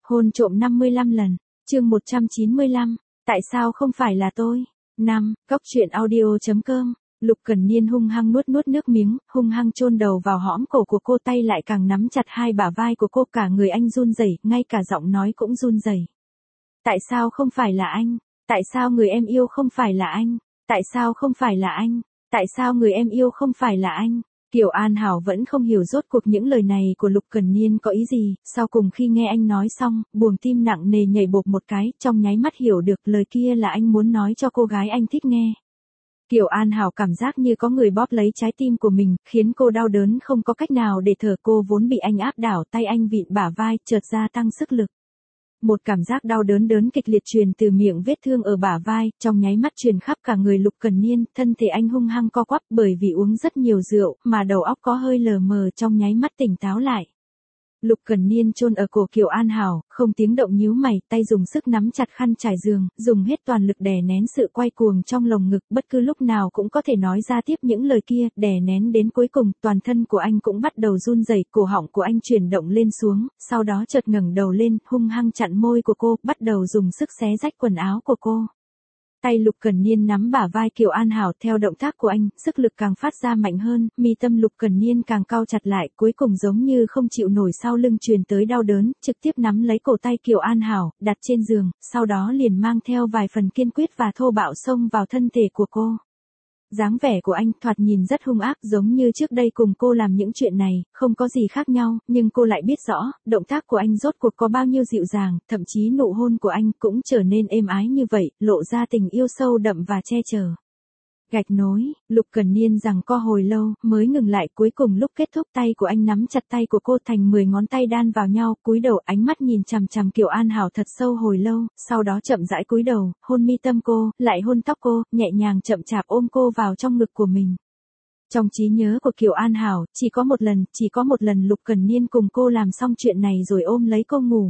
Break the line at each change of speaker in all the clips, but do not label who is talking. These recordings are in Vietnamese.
Hôn trộm 55 lần. Chương 195. Tại sao không phải là tôi? 5. Góc truyện audio.com. Lục Cẩn Niên hung hăng nuốt nước miếng, hung hăng chôn đầu vào hõm cổ của cô, tay lại càng nắm chặt hai bả vai của cô, cả người anh run rẩy, ngay cả giọng nói cũng run rẩy. Tại sao không phải là anh? Tại sao người em yêu không phải là anh? Tại sao không phải là anh? Tại sao người em yêu không phải là anh? Kiều An Hảo vẫn không hiểu rốt cuộc những lời này của Lục Cẩn Niên có ý gì, sau cùng khi nghe anh nói xong, buồng tim nặng nề nhảy bộp một cái, trong nháy mắt hiểu được lời kia là anh muốn nói cho cô gái anh thích nghe. Kiều An Hảo cảm giác như có người bóp lấy trái tim của mình, khiến cô đau đớn không có cách nào để thở, cô vốn bị anh áp đảo, tay anh vịn bả vai, chợt gia tăng sức lực. Một cảm giác đau đớn kịch liệt truyền từ miệng vết thương ở bả vai, trong nháy mắt truyền khắp cả người Lục Cẩn Niên, thân thể anh hung hăng co quắp bởi vì uống rất nhiều rượu, mà đầu óc có hơi lờ mờ, trong nháy mắt tỉnh táo lại. Lục Cẩn Niên chôn ở cổ Kiều An Hảo, không tiếng động nhíu mày, tay dùng sức nắm chặt khăn trải giường, dùng hết toàn lực đè nén sự quay cuồng trong lồng ngực, bất cứ lúc nào cũng có thể nói ra tiếp những lời kia, đè nén đến cuối cùng, toàn thân của anh cũng bắt đầu run rẩy, cổ họng của anh chuyển động lên xuống, sau đó chợt ngẩng đầu lên, hung hăng chặn môi của cô, bắt đầu dùng sức xé rách quần áo của cô. Tay Lục Cẩn Niên nắm bả vai Kiều An Hảo, theo động tác của anh, sức lực càng phát ra mạnh hơn, mi tâm Lục Cẩn Niên càng cau chặt lại, cuối cùng giống như không chịu nổi sau lưng truyền tới đau đớn, trực tiếp nắm lấy cổ tay Kiều An Hảo, đặt trên giường, sau đó liền mang theo vài phần kiên quyết và thô bạo xông vào thân thể của cô. Dáng vẻ của anh thoạt nhìn rất hung ác, giống như trước đây cùng cô làm những chuyện này, không có gì khác nhau, nhưng cô lại biết rõ, động tác của anh rốt cuộc có bao nhiêu dịu dàng, thậm chí nụ hôn của anh cũng trở nên êm ái như vậy, lộ ra tình yêu sâu đậm và che chở. Gạch nối, Lục Cẩn Niên giằng co hồi lâu, mới ngừng lại, cuối cùng lúc kết thúc tay của anh nắm chặt tay của cô thành 10 ngón tay đan vào nhau, cúi đầu ánh mắt nhìn chằm chằm Kiều An Hảo thật sâu hồi lâu, sau đó chậm rãi cúi đầu, hôn mi tâm cô, lại hôn tóc cô, nhẹ nhàng chậm chạp ôm cô vào trong ngực của mình. Trong trí nhớ của Kiều An Hảo, chỉ có một lần Lục Cẩn Niên cùng cô làm xong chuyện này rồi ôm lấy cô ngủ.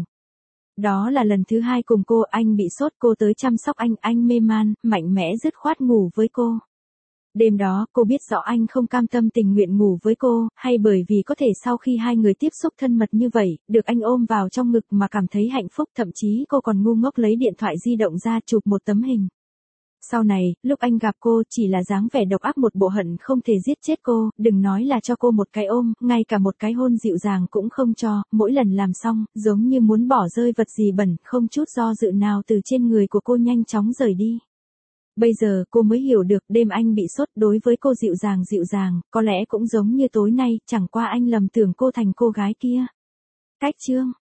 Đó là lần thứ hai cùng cô, anh bị sốt, cô tới chăm sóc anh mê man, mạnh mẽ dứt khoát ngủ với cô. Đêm đó, cô biết rõ anh không cam tâm tình nguyện ngủ với cô, hay bởi vì có thể sau khi hai người tiếp xúc thân mật như vậy, được anh ôm vào trong ngực mà cảm thấy hạnh phúc, thậm chí cô còn ngu ngốc lấy điện thoại di động ra chụp một tấm hình. Sau này, lúc anh gặp cô, chỉ là dáng vẻ độc ác, một bộ hận không thể giết chết cô, đừng nói là cho cô một cái ôm, ngay cả một cái hôn dịu dàng cũng không cho, mỗi lần làm xong, giống như muốn bỏ rơi vật gì bẩn, không chút do dự nào từ trên người của cô nhanh chóng rời đi. Bây giờ cô mới hiểu được, đêm anh bị sốt đối với cô dịu dàng, có lẽ cũng giống như tối nay, chẳng qua anh lầm tưởng cô thành cô gái kia. Cách chương.